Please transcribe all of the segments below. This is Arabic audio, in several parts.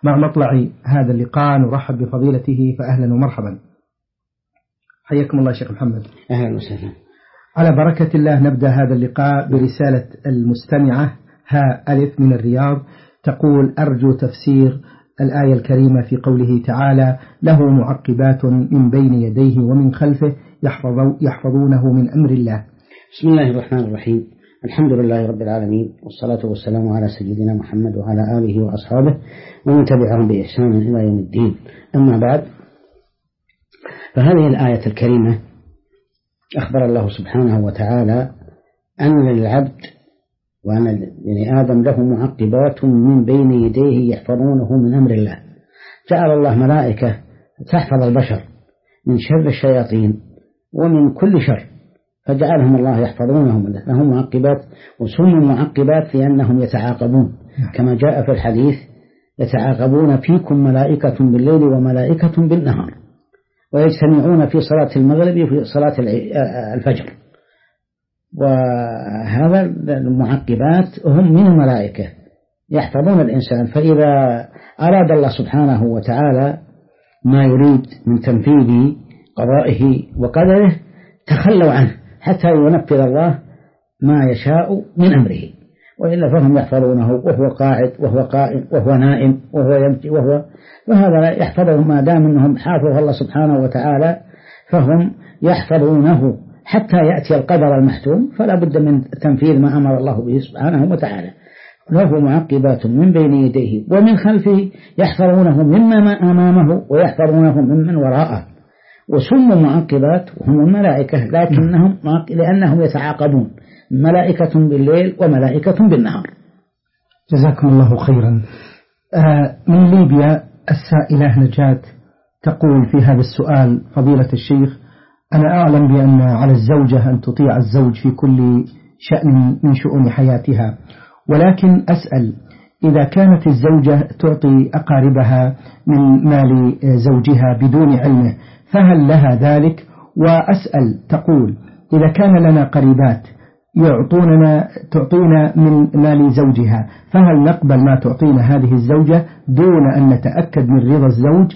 مع مطلع هذا اللقاء نرحب بفضيلته، فأهلا ومرحبا. حياكم الله شيخ محمد. أهلا وسهلا. على بركة الله نبدأ هذا اللقاء برسالة المستمعة ها ألف من الرياض، تقول: أرجو تفسير الآية الكريمة في قوله تعالى: له معقبات من بين يديه ومن خلفه يحفظونه من أمر الله. بسم الله الرحمن الرحيم، الحمد لله رب العالمين، والصلاة والسلام على سيدنا محمد وعلى آله وأصحابه ومن تبعهم بإحسان إلى يوم الدين. أما بعد، فهذه الآية الكريمة أخبر الله سبحانه وتعالى أن للعبد وأن لبني آدم له معقبات من بين يديه يحفظونه من أمر الله. جعل الله ملائكة تحفظ البشر من شر الشياطين ومن كل شر، فجعلهم الله يحفظونهم، لهم معقبات، وسموا معقبات لأنهم يتعاقبون، كما جاء في الحديث: يتعاقبون فيكم ملائكة بالليل وملائكة بالنهار، ويجتمعون في صلاة المغرب وفي صلاة الفجر. وهذا المعقبات هم من الملائكة يحفظون الإنسان، فإذا أراد الله سبحانه وتعالى ما يريد من تنفيذ قضائه وقدره تخلوا عنه حتى ينفذ الله ما يشاء من أمره، وإلا فهم يحفظونه وهو قاعد وهو قائم وهو نائم وهو يمشي وهذا يحفظه ما دام أنهم حافظ الله سبحانه وتعالى، فهم يحفظونه حتى يأتي القدر المحتوم، فلا بد من تنفيذ ما أمر الله به سبحانه وتعالى. له معقبات من بين يديه ومن خلفه يحفظونه مما أمامه ويحفظونه ممن وراءه. وسموا معقبات وهم الملائكة، لكنهم لأنهم يتعاقبون، ملائكة بالليل وملائكة بالنهار. جزاكم الله خيرا. من ليبيا السائلة نجاة تقول في هذا السؤال: فضيلة الشيخ، أنا أعلم بأن على الزوجة أن تطيع الزوج في كل شأن من شؤون حياتها، ولكن أسأل: إذا كانت الزوجة تعطي أقاربها من مال زوجها بدون علمه فهل لها ذلك؟ وأسأل تقول: إذا كان لنا قريبات تعطينا من مال زوجها فهل نقبل ما تعطينا هذه الزوجة دون أن نتأكد من رضا الزوج؟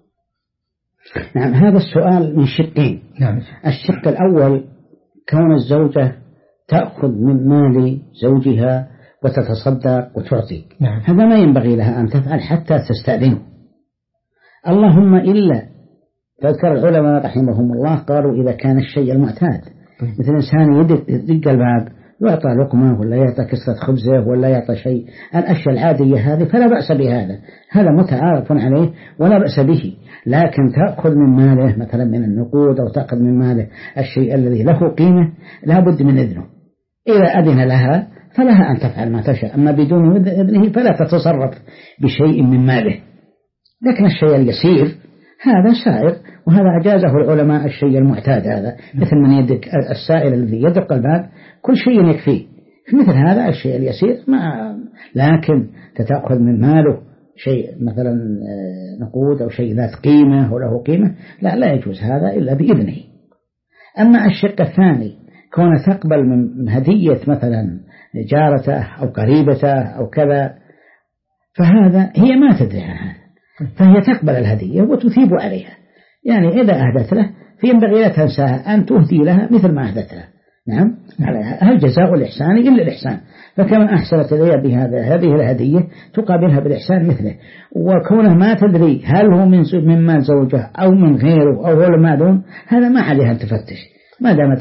نعم، هذا السؤال من شقين. نعم. الشق الأول كون الزوجة تأخذ من مال زوجها وتتصدق وتعطي، نعم. هذا ما ينبغي لها أن تفعل حتى تستأذنه، اللهم إلا تذكر العلماء رحمهم الله قالوا: إذا كان الشيء المعتاد، مثل إنسان يدق الباب يعطى لقمة ولا يعطى كسرة خبزة ولا يعطى شيء، الأشياء العادية هذه فلا بأس بهذا، هذا متعارف عليه ولا بأس به. لكن تأخذ من ماله مثلا من النقود أو تأخذ من ماله الشيء الذي له قيمة لا بد من إذنه. إذا أذن لها فلها أن تفعل ما تشاء، أما بدون إذنه فلا تتصرف بشيء من ماله. لكن الشيء اليسير هذا سائر، وهذا أجازه العلماء، الشيء المعتاد هذا مثل من يدق السائل الذي يدق الباب كل شيء يكفيه، مثل هذا الشيء اليسير لكن تتأخذ من ماله شيء مثلا نقود أو شيء ذات قيمة وله قيمة لا يجوز هذا إلا بإذنه. أما الشق الثاني كون تقبل من هدية مثلا جارته أو قريبته أو كذا، فهذا هي ما تدري عن هذا، فهي تقبل الهدية وتثيب عليها، يعني إذا أهدت له فينبغي لا تنساها أن تهدي لها مثل ما أهدت له. نعم، هل جزاء الإحسان إلا الإحسان، فكما أحسنت إليها بهذه الهدية تقابلها بالإحسان مثله. وكونه ما تدري هل هو من مال زوجه أو من غيره أو هو ما دون، هذا ما عليها أن تفتش، ما دامت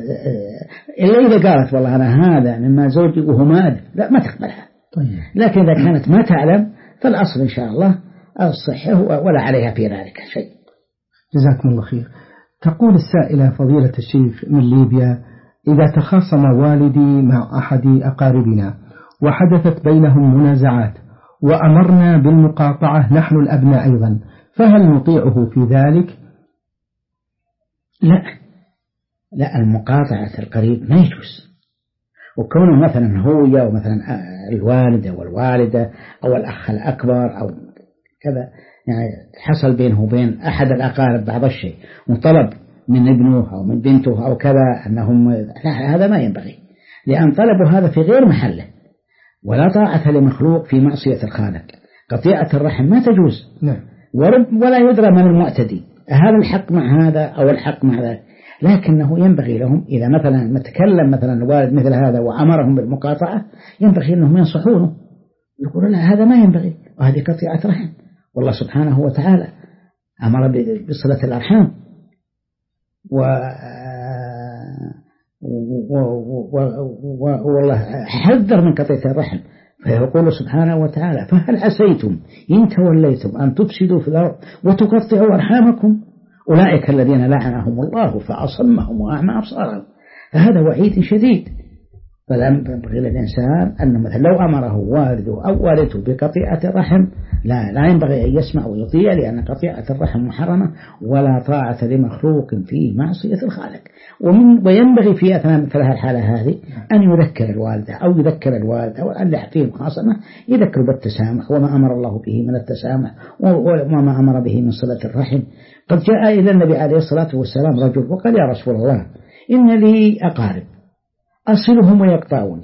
إلا إذا قالت والله أنا هذا من مال زوجي وهو ما أدري، لا ما تقبلها. لكن إذا كانت ما تعلم فالأصل إن شاء الله الصحة ولا عليها في ذلك شيء. جزاكم الله خير. تقول السائلة: فضيلة الشيخ من ليبيا، إذا تخاصم والدي مع أحد أقاربنا وحدثت بينهم منازعات وأمرنا بالمقاطعة نحن الأبناء أيضا، فهل نطيعه في ذلك؟ لا، المقاطعة القريب ما يجوز. وكونه مثلا هو ومثلا الوالدة والوالدة أو الأخ الأكبر أو كذا، يعني حصل بينه وبين أحد الأقارب بعض الشيء وطلب من ابنه أو من بنته أو كذا أنهم، لا، هذا ما ينبغي، لأن طلبوا هذا في غير محله، ولا طاعة لمخلوق في معصية الخالق. قطيعة الرحم ما تجوز. نعم. ولا يدرى من المعتدي، هذا الحق مع هذا أو الحق مع ذاك، لكنه ينبغي لهم إذا مثلا تكلم مثلا الوالد مثل هذا وأمرهم بالمقاطعة ينبغي أنهم ينصحونه، يقولون لا هذا ما ينبغي وهذه قطيعة رحم، والله سبحانه وتعالى أمر بصلة الأرحام والله حذر من قطيعة الرحم، فيقول سبحانه وتعالى فهل عسيتم إن توليتم أن تفسدوا في الأرض وتقطعوا أرحامكم أولئك الذين لعنهم الله فأصمهم وأعمى أبصارهم. فهذا وعيد شديد. فلا ينبغي للإنسان أن مثلا لو أمره والده أو والدته بقطيعة الرحم لا ينبغي أن يسمع ويطيع، لأن قطيعة الرحم محرمة ولا طاعة لمخلوق في معصية الخالق. وينبغي في أثناء مثل الحالة هذه أن يذكر الوالدة أو يذكر الوالد أو أن يحكيهم خاصة يذكر بالتسامح وما أمر الله به من التسامح وما أمر به من صلة الرحم. قد جاء إلى النبي عليه الصلاة والسلام رجل وقال يا رسول الله إن لي أقارب أصلهم ويقطعوني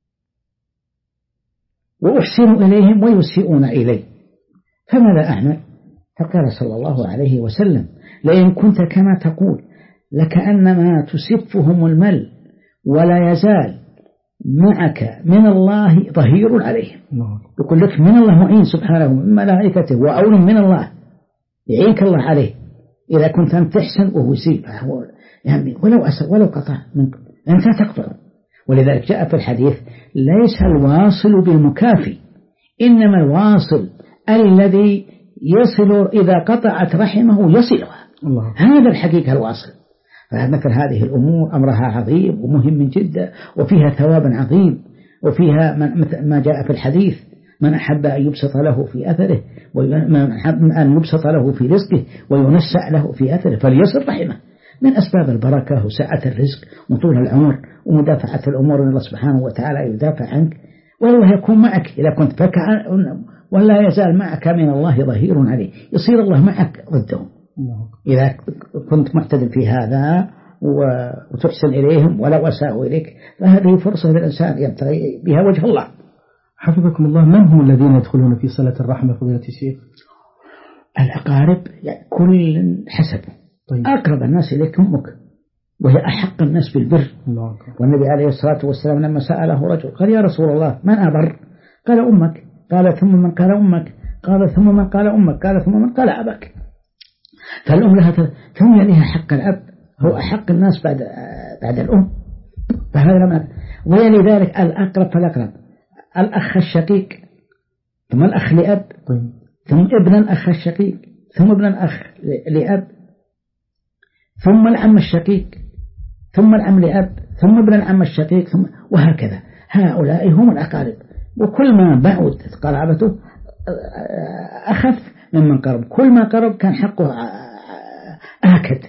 وأحسن إليهم ويسيئون إلي فماذا أعمل؟ فقال صلى الله عليه وسلم لئن كنت كما تقول لكأنما تسفهم المل ولا يزال معك من الله ظهير عليهم. يقول لك من الله معين سبحانه من ملائكته وأول من الله يعينك الله عليه إذا كنت أن تحسن وهو يسيء يعني ولو قطع منكم أنت تقطع. ولذلك جاء في الحديث ليس الواصل بالمكافي إنما الواصل الذي يصل إذا قطعت رحمه يصلها. هذا الحقيقة الواصل. فمثل هذه الأمور أمرها عظيم ومهم جدا وفيها ثواب عظيم وفيها ما جاء في الحديث من أحب أن يبسط له في أثره ومن أحب أن يبسط له في رزقه وينسع له في أثره فليصل رحمه من أسباب البركة وسعة الرزق وطول العمر ومدافعة الأمور إن الله سبحانه وتعالى يدافع عنك والله يكون معك إذا كنت ولا يزال معك من الله ظهير عليه يصير الله معك ضده إذا كنت معتدل في هذا وتحسن إليهم ولو أساءوا إليك فهذه فرصة للإنسان يبتغي بها وجه الله. حفظكم الله. من هم الذين يدخلون في صلة الرحمة فضيلة الشيخ؟ الأقارب يعني كل حسب. طيب. أقرب الناس إليك أمك وهي أحق الناس بالبر. والنبي عليه الصلاة والسلام لما سأله رجل قال يا رسول الله من أبر؟ قال أمك. قال ثم من قال أمك؟ قال ثم من قال أمك؟ قال ثم من قال أبك. فالأم لها ثم يليها حق الأب هو أحق الناس بعد الأم. فهذا لما ويلي ذلك الأقرب فالأقرب الأخ الشقيق ثم الأخ لأب. طيب. ثم ابن الأخ الشقيق ثم ابن الأخ لأب ثم العم الشقيق ثم العم لأب ثم ابن العم الشقيق ثم وهكذا. هؤلاء هم الأقارب وكل ما بعدت قرابته أخف ممن قرب كل ما قرب كان حقه آكد.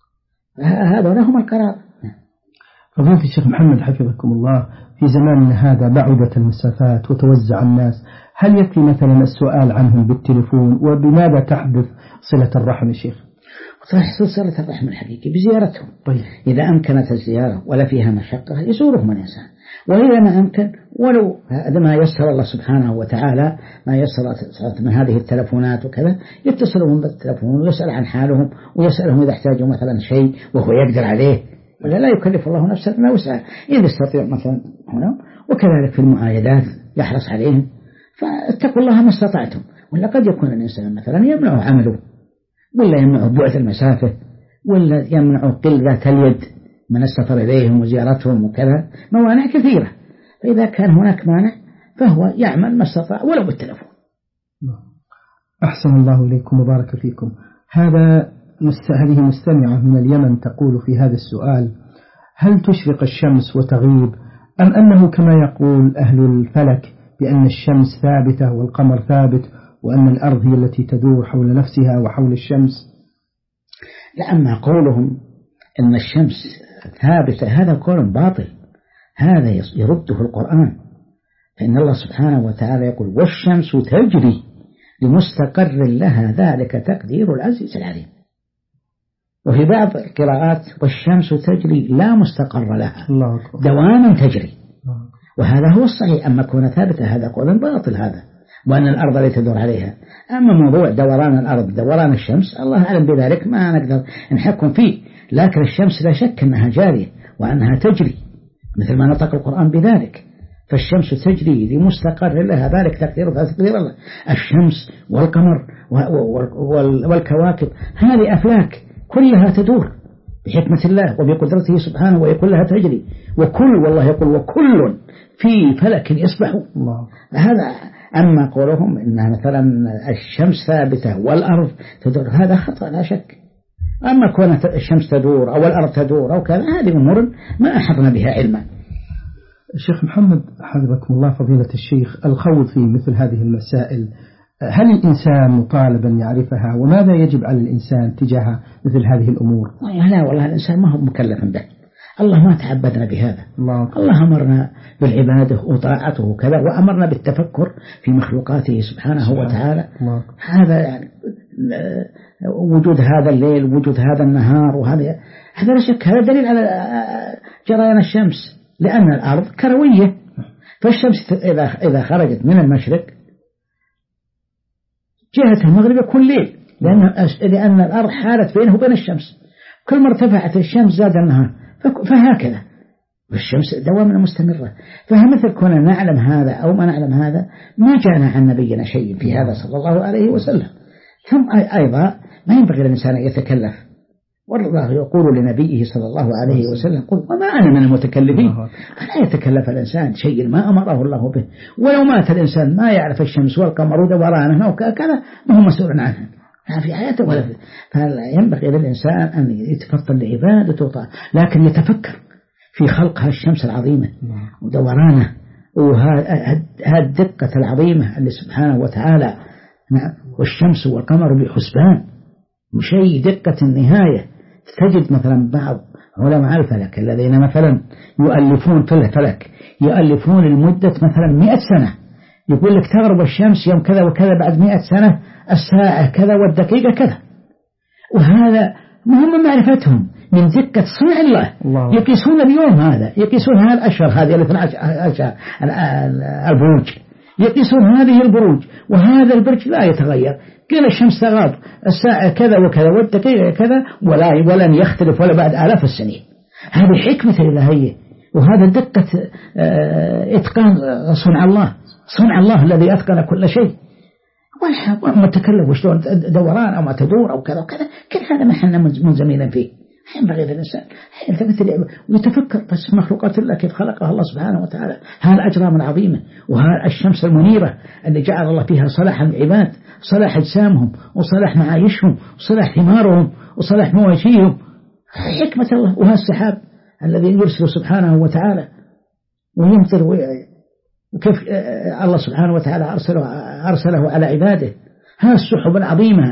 هذا هم القراب. فضيلة الشيخ محمد حفظكم الله في زماننا هذا بعدت المسافات وتوزع الناس هل يكفي مثلا السؤال عنهم بالتليفون وبماذا تحدث صلة الرحم يا شيخ؟ تحصل صلة الرحم الحقيقي بزيارتهم. طيب. إذا أمكنت الزيارة ولا فيها مشقة يزورهم الإنسان وإذا ما أمكن ولو هذا ما يسر الله سبحانه وتعالى ما يسر من هذه التلفونات وكذا يتصلون بالتلفون ويسأل عن حالهم ويسألهم إذا احتاجوا مثلا شيء وهو يقدر عليه ولا لا يكلف الله نفسا إلا وسعها إذا استطيع مثلا هنا. وكذلك في المعايدات يحرص عليهم فاتقوا الله ما استطعتم. ولا قد يكون الإنسان مثلا يمنع عمله ولا يمنع بعد المسافة ولا يمنع قلة اليد من السفر إليهم وزيارتهم وكذا موانع كثيرة. فإذا كان هناك مانع فهو يعمل ما استطاع ولو بالتلفون. أحسن الله إليكم وبارك فيكم. هذه مستمعة من اليمن تقول في هذا السؤال هل تشرق الشمس وتغيب أم أنه كما يقول أهل الفلك بأن الشمس ثابتة والقمر ثابت وأن الأرض هي التي تدور حول نفسها وحول الشمس؟ لأما قولهم أن الشمس ثابتة هذا قول باطل هذا يرده القرآن. فإن الله سبحانه وتعالى يقول والشمس تجري لمستقر لها ذلك تقدير العزيز العليم. وفي بعض القراءات والشمس تجري لا مستقر لها دواما تجري وهذا هو الصحيح. أما كون ثابتة هذا قول باطل هذا وأن الأرض لا تدور عليها. أما موضوع دوران الأرض دوران الشمس الله أعلم بذلك، ما نقدر نحكم فيه، لكن الشمس لا شك أنها جارية وأنها تجري مثل ما نطق القرآن بذلك. فالشمس تجري لمستقر لها، ذلك تقدير الله. الشمس والقمر والكواكب هذه أفلاك كلها تدور بحكمة الله وبقدرته سبحانه، وكلها تجري، والله يقول وكل في فلك يسبحون. هذا أما قولهم إن مثلا الشمس ثابتة والأرض تدور هذا خطأ لا شك. أما كون الشمس تدور أو الأرض تدور أو كذا هذه أمور ما أحطنا بها علما. الشيخ محمد حفظكم الله فضيلة الشيخ، الخوض في مثل هذه المسائل هل الإنسان مطالب أن يعرفها، وماذا يجب على الإنسان تجاه مثل هذه الأمور؟ لا والله الإنسان ما هو مكلف به، الله ما تعبدنا بهذا. الله أمرنا بالعبادة وطاعته وكذا، وأمرنا بالتفكر في مخلوقاته سبحانه وتعالى. هذا يعني وجود هذا الليل وجود هذا النهار، وهذا لا شك هذا دليل على جريان الشمس، لأن الأرض كروية، فالشمس إذا خرجت من المشرق جهة المغرب يكون ليل، لأن الأرض حالت بينه وبين الشمس، كل ما ارتفعت الشمس زاد النهار، فهكذا والشمس دواما مستمرة. فمثل كنا نعلم هذا أو ما نعلم هذا ما جاءنا عن نبينا شيء في هذا صلى الله عليه وسلم. ثم أيضا ما ينبغي للإنسان أن يتكلف، والله يقول لنبيه صلى الله عليه وسلم قل وما أنا من المتكلفين. لا يتكلف الإنسان شيء ما أمره الله به، ولو مات الإنسان ما يعرف الشمس والقمر ودورانها وكذا ما هو مسؤول عنها في حياته ولا في. فينبغي للإنسان أن يتفطن لعبادته، لكن يتفكر في خلق الشمس العظيمة ودورانه وهذه الدقة العظيمة اللي سبحانه وتعالى، والشمس والقمر بحسبان وشيء دقة النهاية. تجد مثلا بعض علماء الفلك الذين مثلا يؤلفون في الفلك يؤلفون لمدة مثلا 100 سنة، يقول لك تغرب الشمس يوم كذا وكذا بعد 100 سنة الساعة كذا والدقيقة كذا، وهذا مهم معرفتهم من دقة صنع الله. يقيسون اليوم هذا، يقيسون هذه الأشهر هذه 12 البروج، يقيسون هذه البروج، وهذا البرج لا يتغير، قيل الشمس تغاب الساعة كذا وكذا والدقيقة كذا ولن يختلف ولا بعد آلاف السنين. هذه حكمة إلهية، وهذا دقة إتقان صنع الله الذي أتقن كل شيء. وما تكلم وشلون دوران أو ما تدور أو كذا وكذا، كل هذا ما احنا منزمين فيه. ينبغي للإنسان يتفكر بس مخلوقات الله كيف خلقها الله سبحانه وتعالى، هذه الأجرام العظيمة، وهذه الشمس المنيرة اللي جعل الله فيها صلاح العباد، صلاح أجسامهم وصلاح معايشهم وصلاح ثمارهم وصلاح مواشيهم، حكمة الله. وهذا السحاب الذي يرسل سبحانه وتعالى ويمطر، وكيف الله سبحانه وتعالى أرسله على عباده. هذه السحب العظيمة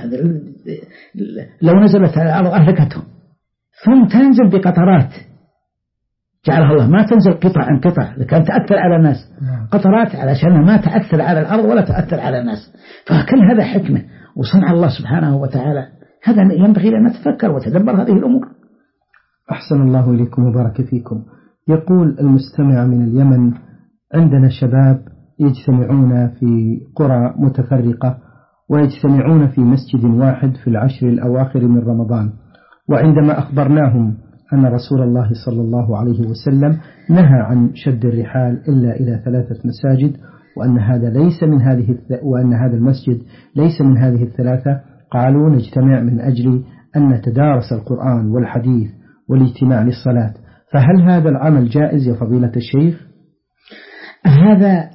لو نزلت على الأرض أهلكتهم، ثم تنزل بقطرات جعلها الله، ما تنزل قطع لكن تأثر على الناس، قطرات علشان ما تأثر على الأرض ولا تأثر على الناس. فكل هذا حكمة وصنع الله سبحانه وتعالى، هذا ينبغي أن نتفكر وتدبر هذه الأمور. أحسن الله إليكم وبارك فيكم. يقول المستمع من اليمن: عندنا شباب يجتمعون في قرى متفرقة ويجتمعون في مسجد واحد في العشر الأواخر من رمضان، وعندما أخبرناهم أن رسول الله صلى الله عليه وسلم نهى عن شد الرحال إلا إلى 3 مساجد، وأن هذا المسجد ليس من هذه الثلاثة، قالوا نجتمع من أجل أن نتدارس القرآن والحديث والاجتماع للصلاة، فهل هذا العمل جائز يا فضيلة الشيخ؟ هذا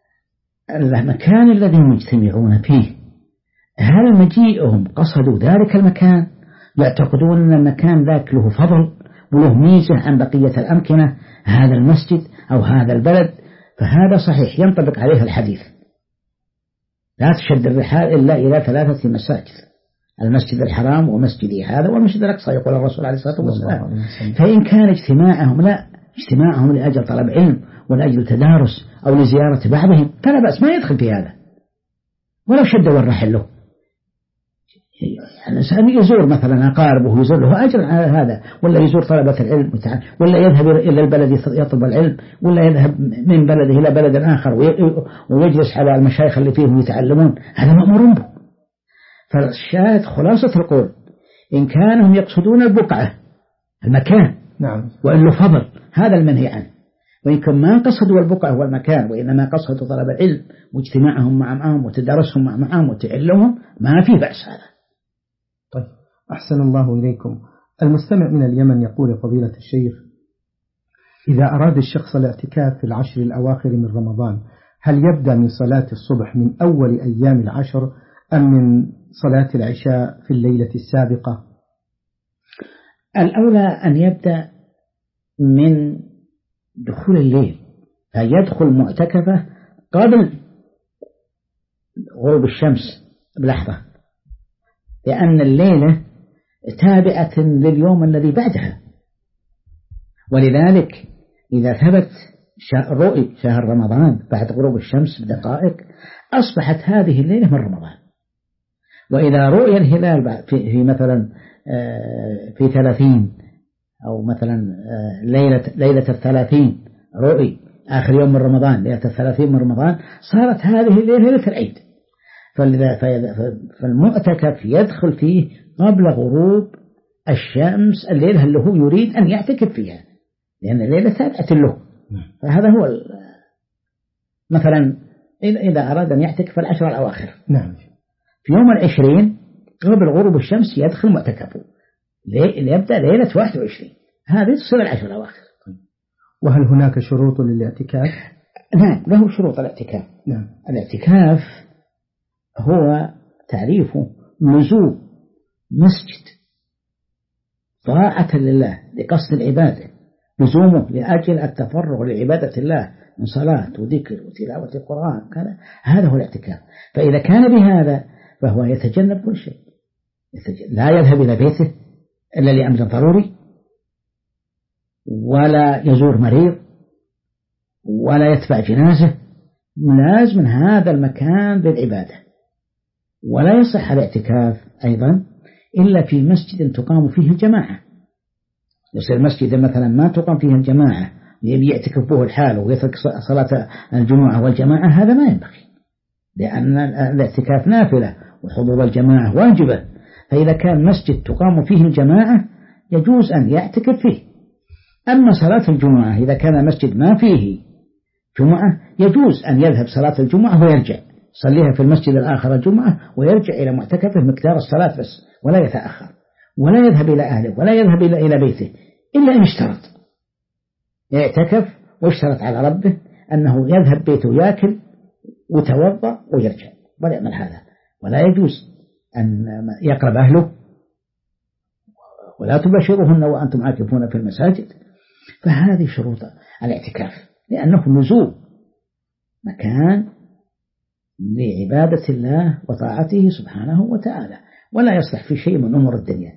المكان الذي يجتمعون فيه، هل مجيئهم قصدوا ذلك المكان، يعتقدون أن المكان ذاك له فضل وله ميزة عن بقية الأمكنة، هذا المسجد أو هذا البلد، فهذا صحيح ينطبق عليه الحديث: لا تشد الرحال إلا إلى 3 مساجد، المسجد الحرام ومسجدي هذا والمسجد الأقصى، يقول الرسول عليه الصلاة والسلام. فإن كان اجتماعهم لأجل طلب علم ولأجل تدارس أو لزيارة بعضهم فلا بأس، ما يدخل في هذا ولو شدوا الرحل له. يعني الإنسان يزور مثلا أقاربه، يزور له أجر على هذا، ولا يزور طلبة العلم، ولا يذهب إلى البلد يطلب العلم، ولا يذهب من بلده إلى بلد آخر ويجلس على المشايخ اللي فيهم يتعلمون، هذا مأمور به. فالشاهد خلاصة القول إن كانوا يقصدون البقعة المكان، نعم، وإنه فضل، هذا المنهي عنه. وإن كان ما قصدوا البقعة والمكان، وإنما قصدوا طلب العلم واجتماعهم معهم وتدارسهم معهم وتعلمهم، ما في بأس هذا. طيب، أحسن الله إليكم. المستمع من اليمن يقول فضيلة الشيخ: إذا أراد الشخص الاعتكاف في العشر الأواخر من رمضان، هل يبدأ من صلاة الصبح من أول أيام العشر أم من صلاة العشاء في الليلة السابقة؟ الأولى أن يبدأ من دخول الليل، فيدخل معتكفه قبل غروب الشمس بلحظة، لأن الليلة تابعة لليوم الذي بعدها. ولذلك إذا ثبت رؤي شهر رمضان بعد غروب الشمس بدقائق، أصبحت هذه الليلة من رمضان. وإذا رؤي الهلال في مثلا في 30 أو مثلا ليلة 30 رؤي آخر يوم من رمضان، ليلة 30 من رمضان، صارت هذه الليلة ليلة العيد. فالمعتكف يدخل فيه قبل غروب الشمس الليلة اللي هو يريد أن يعتكف فيها، لأن الليلة تابعة له. فهذا هو مثلا إذا أراد أن يعتكف العشر الأواخر، نعم، في يوم 20 قبل غروب الشمس يدخل معتكفه ليبدأ ليلة 21، هذه تصير العشر الأواخر. وهل هناك شروط للاعتكاف؟ نعم، له شروط الاعتكاف. نعم. الاعتكاف هو تعريفه لزوم مسجد طاعة لله لقصد العبادة، لزومه لأجل التفرغ لعبادة الله من صلاة وذكر وتلاوة القرآن، هذا هو الاعتكاف. فإذا كان بهذا فهو يتجنب كل شيء، لا يذهب إلى بيته إلا لأمر ضروري، ولا يزور مريض، ولا يتبع جنازة، لازم هذا المكان للعبادة. ولا يصح الاعتكاف أيضا إلا في مسجد تقام فيه الجماعة. يصير مسجد مثلا ما تقام فيه الجماعة يعتكف به الحال ويترك صلاة الجمعة والجماعة، هذا ما ينبغي، لأن الاعتكاف نافلة وحضور الجماعة واجبة. فإذا كان مسجد تقام فيه الجماعة يجوز أن يعتكف فيه. أما صلاة الجمعة إذا كان مسجد ما فيه جمعة يجوز أن يذهب صلاة الجمعة ويرجع صليها في المسجد الآخر الجمعة ويرجع إلى معتكفه مقدار الصلاة بس، ولا يتأخر، ولا يذهب إلى أهله، ولا يذهب إلى بيته، إلا إن اشترط، يعتكف واشترط على ربه أنه يذهب بيته يأكل وتوضأ ويرجع، ولا يعمل هذا. ولا يجوز أن يقرب أهله، ولا تباشرهن وأنتم عاكفون في المساجد. فهذه شروط الاعتكاف، لأنه لزوم مكان لعبادة الله وطاعته سبحانه وتعالى، ولا يصلح في شيء من أمور الدنيا.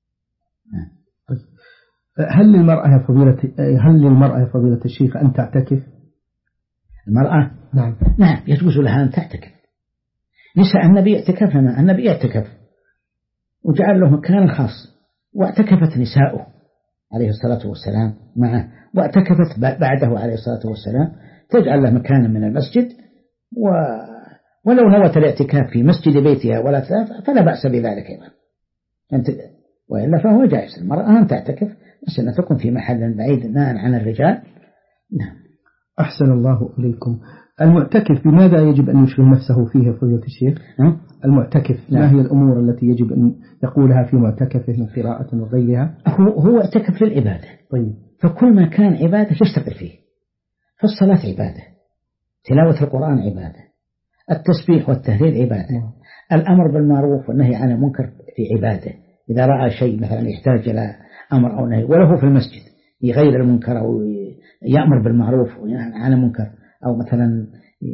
هل للمرأة يا فضيلة الشيخ أن تعتكف؟ المرأة نعم يجوز لها أن تعتكف. نساء النبي اعتكفنا، النبي اعتكف وجعل له مكان خاص، واعتكفت نساؤه عليه الصلاة والسلام معه، واعتكفت بعده عليه الصلاة والسلام، تجعل له مكانا من المسجد، ولو نوت الاعتكاف في مسجد بيتها ولا فلا بأس بذلك أيضا، وإلا فهو جائز. المرأة أن تعتكف بس أن تكون في محل بعيد ناء عن الرجال. نعم. أحسن الله إليكم. المعتكف بماذا يجب أن يشغل نفسه فيه فضيلة الشيخ؟ المعتكف ما هي الأمور التي يجب أن يقولها في معتكفه من قراءة وغيرها؟ هو اعتكف للعبادة. طيب. فكل ما كان عبادة يشتغل فيه. فالصلاة عبادة، تلاوة القرآن عبادة، التسبيح والتهليل عبادة، الأمر بالمعروف والنهي عن المنكر في عبادة. إذا رأى شيء مثلا يحتاج إلى أمر أو نهي وله في المسجد يغير المنكر أو يأمر بالمعروف وينهى عن المنكر، أو مثلا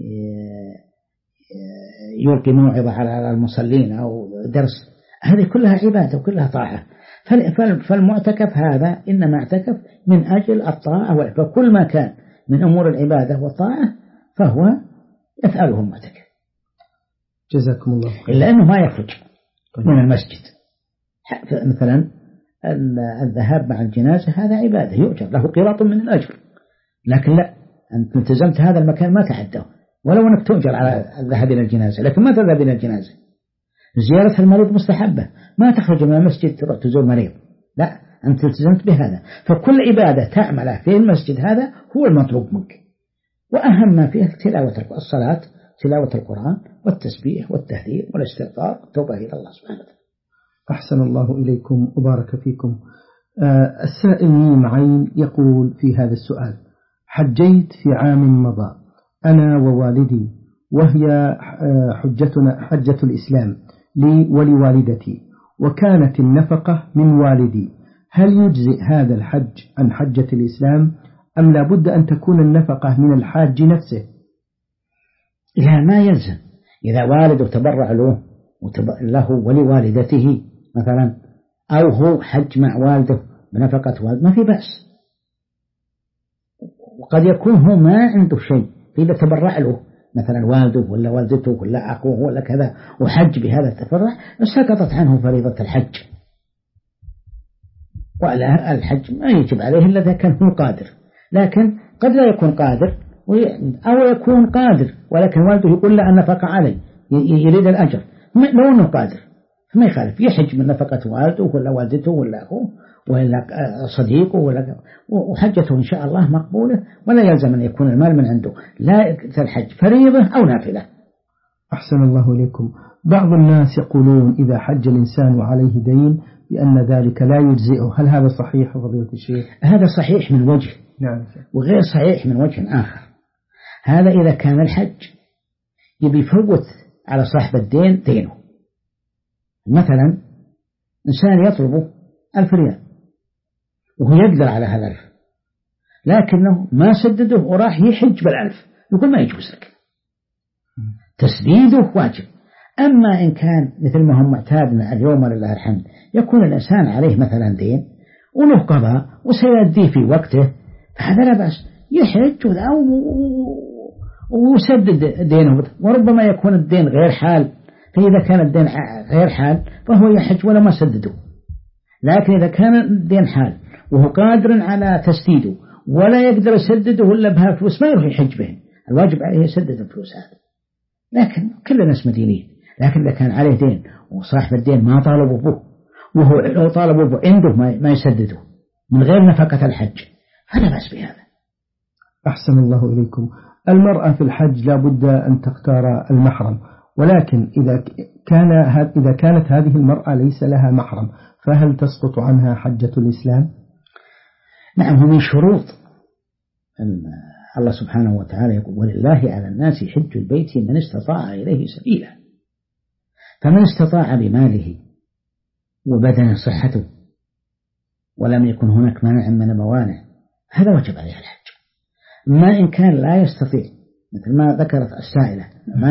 يلقي موعظة على المصلين أو درس، هذه كلها عبادة وكلها طاعة. فالمعتكف هذا إنما اعتكف من أجل الطاعة، فكل ما كان من أمور العبادة والطاعة فهو يفعله المعتكف، جزاكم الله خير. إلا أنه ما يخرج من المسجد. مثلا الذهاب مع الجنازة هذا عبادة يؤجر له قيراط من الأجر، لكن لا، أنت التزمت هذا المكان ما تعداه، ولو أنك تؤجر على الذهاب إلى الجنازة لكن ما تذهب إلى الجنازة. زيارة المريض مستحبة، ما تخرج من المسجد تروح تزور مريض، لا، أنت التزمت بهذا. فكل عبادة تعملها في المسجد هذا هو المطلوب منك، وأهم ما فيه تلاوة الصلاة، تلاوة القرآن والتسبيح والتهليل والاستغفار والتوبة إلى الله سبحانه وتعالى. أحسن الله إليكم وبارك فيكم. السائل ميم عين يقول في هذا السؤال: حجيت في عام مضى أنا ووالدي، وهي حجة الإسلام لي ولوالدتي، وكانت النفقة من والدي، هل يجزئ هذا الحج عن حجة الإسلام أم لا بد أن تكون النفقة من الحاج نفسه؟ لا، ما يلزم. إذا والده تبرع له ولوالدته مثلا، أو هو حج مع والده بنفقة والده، ما في بأس. وقد يكون هو ما عنده شيء، فإذا تبرع له مثلا والده ولا والدته ولا أخوه ولا كذا وحج بهذا التبرع، سقطت عنه فريضة الحج، ولا الحج ما يجب عليه إلا إذا كان هو قادر. لكن قد لا يكون قادر أو يكون قادر ولكن والده يقول له النفقة علي، يريد الأجر، لو أنه قادر فما يخالف، يحج من نفقة والده ولا والدته ولا أخوه ولا صديقه وحجته إن شاء الله مقبولة، ولا يلزم أن يكون المال من عنده، لا الحج فريضة أو نافلة. أحسن الله إليكم. بعض الناس يقولون إذا حج الإنسان وعليه دين بأن ذلك لا يجزئه، هل هذا صحيح فضيلة الشيخ؟ هذا صحيح من وجه، نعم، وغير صحيح من وجه آخر. هذا إذا كان الحج يبي يفوت على صاحب الدين دينه، مثلا إنسان يطلبه 1000 ريال وهو يقدر على هذا 1000 لكنه ما سدده وراح يحج بال1000، يقول ما يجوز لك، تسديده واجب. أما إن كان مثل ما هم معتادنا اليوم ولله الحمد، يكون الإنسان عليه مثلا دين وله قضاء وسيؤديه في وقته، فهذا لا بأس، يحج ويسدد دينه، وربما يكون الدين غير حال، فإذا كان الدين غير حال فهو يحج ولا ما سدده. لكن إذا كان الدين حال وهو قادر على تسديده ولا يقدر يسدده إلا بها فلوس، ما يروح يحج به، الواجب عليه يسدد الفلوس هذه. لكن كل الناس مدينين، لكن إذا كان عليه دين وصاحب الدين ما طالبوا به، وهو لو طالبوا به عنده ما يسدده من غير نفقة الحج، فلا بأس بهذا. أحسن الله إليكم. المرأة في الحج لا بد أن تختار المحرم، ولكن إذا كانت هذه المرأة ليس لها محرم فهل تسقط عنها حجة الإسلام؟ نعم، هو من شروط الله سبحانه وتعالى يقول: ولله على الناس حج البيت من استطاع إليه سبيلا، فمن استطاع بماله وبدن صحته ولم يكن هناك مانع من الموانع هذا وجب عليه الحج. ما إن كان لا يستطيع مثل ما ذكرت السائلة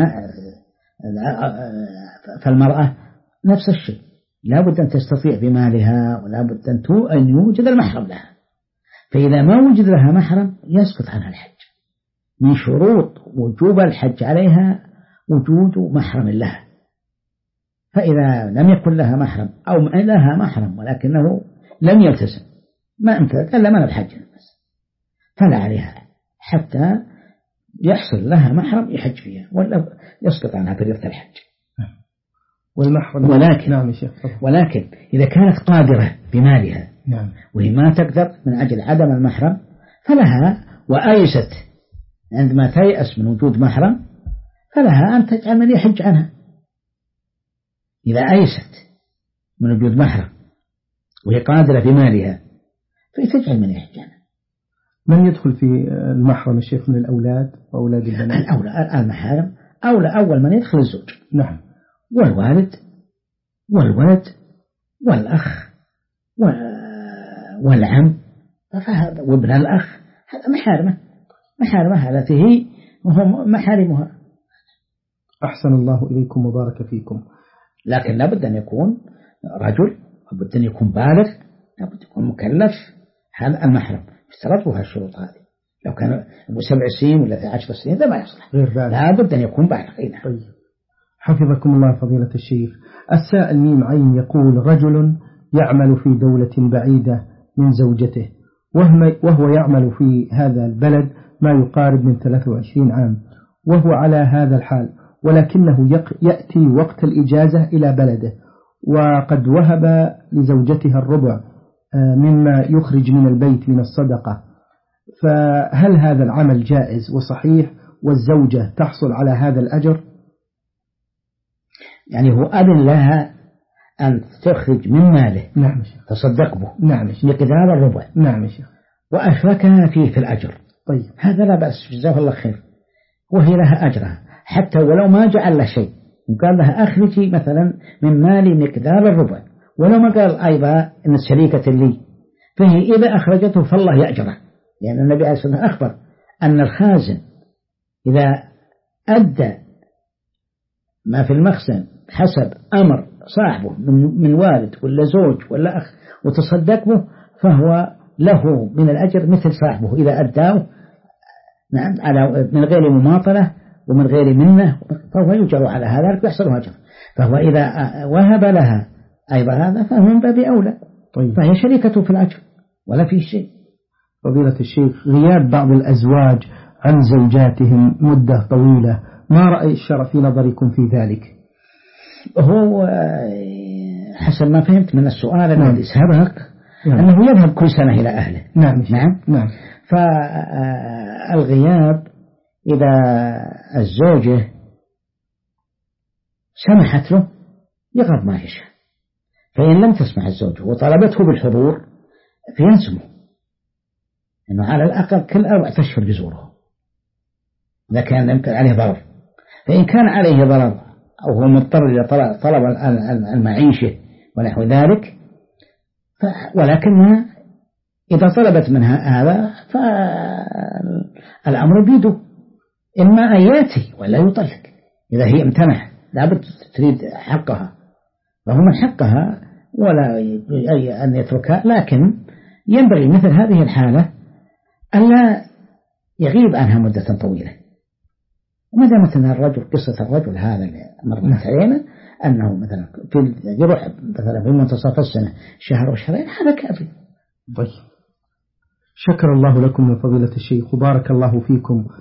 فالمرأة نفس الشيء، لا بد أن تستطيع بمالها ولا بد أن يوجد المحرم لها، فإذا ما وجد لها محرم يسقط عنها الحج. من شروط وجوب الحج عليها وجود محرم لها، فإذا لم يكن لها محرم أو لها محرم ولكنه لم يلتزم ما أمثل إلا من الحج فلا عليها حتى يحصل لها محرم يحج فيها، ولا يسقط عنها فريضة الحج. والمحرم ولكن إذا كانت قادرة بمالها نعم، وهي ما تقدر من أجل عدم المحرم فلها، وآيست عندما تيأس من وجود محرم فلها أن تجعل من يحج عنها. إذا آيست من وجود محرم وهي قادرة بمالها فتجعل من يحج عنها. من يدخل في المحرم الشيخ من الأولاد وأولاد البنات؟ المحارم أول من يدخل الزوج، نعم، والوالد والولد والأخ والعم وابن الأخ، هذا محارمة التي هم محارمها. أحسن الله إليكم وبارك فيكم. لكن لابد أن يكون رجل، لابد أن يكون بالغ، لابد أن يكون مكلف، هذا المحرم اشترطوا الشروط هذه. لو كان 7 سنين ولا 10 سنين ده ما يصلح، غير ذلك لابد أن يكون بالغ. طيب، حفظكم الله فضيلة الشيخ. السائل ميم عين يقول: رجل يعمل في دولة بعيدة من زوجته، وهو يعمل في هذا البلد ما يقارب من 23 عام، وهو على هذا الحال، ولكنه يأتي وقت الإجازة إلى بلده، وقد وهب لزوجتها الربع مما يخرج من البيت من الصدقة، فهل هذا العمل جائز وصحيح والزوجة تحصل على هذا الأجر؟ يعني هو أذن لها أن تخرج من ماله، نعم، تصدق به، نعم، مقدار الربع، نعم، وأشركها فيه في الأجر. طيب، هذا لا بأس، جزاه الله خير، وهي لها أجرها حتى ولو ما جعل له شيء، وقال لها أخرجي مثلا من مالي مقدار الربع، ولو ما قال أيضا إن الشريكة لي، فهي إذا أخرجته فالله يأجره، لأن النبي عليه الصلاة والسلام أخبر أن الخازن إذا أدى ما في المخزن حسب أمر صاحبه من والد ولا زوج ولا أخ وتصدق به، فهو له من الأجر مثل صاحبه إذا أداه، نعم، على من غير مماطلة ومن غير منة، فهو يجر على هذا ويحصل أجر. فهو إذا وهب لها أيضا هذا فهو من باب أولى. طيب، فهي شريكته في الأجر ولا في شيء. فضيلة الشيخ، غياب بعض الأزواج عن زوجاتهم مدة طويلة، ما رأي الشرع في نظركم في ذلك؟ هو حسب ما فهمت من السؤال الذي سبق نعم. أنه يذهب كل سنة إلى أهله. نعم، نعم، نعم. فالغياب إذا الزوجة سمحت له يغض ما يشاء، فإن لم تسمح الزوجة وطلبته بالحضور فيلزمه أنه على الأقل كل 4 أشهر يزوره إذا كان لم يكن عليه ضرر. فإن كان عليه ضرر أو هو مضطر إلى طلب المعيشة ونحو ذلك، ولكنها إذا طلبت منها هذا فالأمر بيده، إما أن يأتي ولا يطلق. إذا هي امتنع لابد تريد حقها، فهو من حقها ولا أن يتركها، لكن ينبغي مثل هذه الحالة ألا يغيب عنها مدة طويلة. وماذا مثلا الرجل، قصة الرجل هذا اللي مرت علينا أنه مثلا يروح مثلا في منتصف السنة شهر وشهرين، هذا كافي. طيب، شكر الله لكم من فضيلة الشيخ وبارك الله فيكم.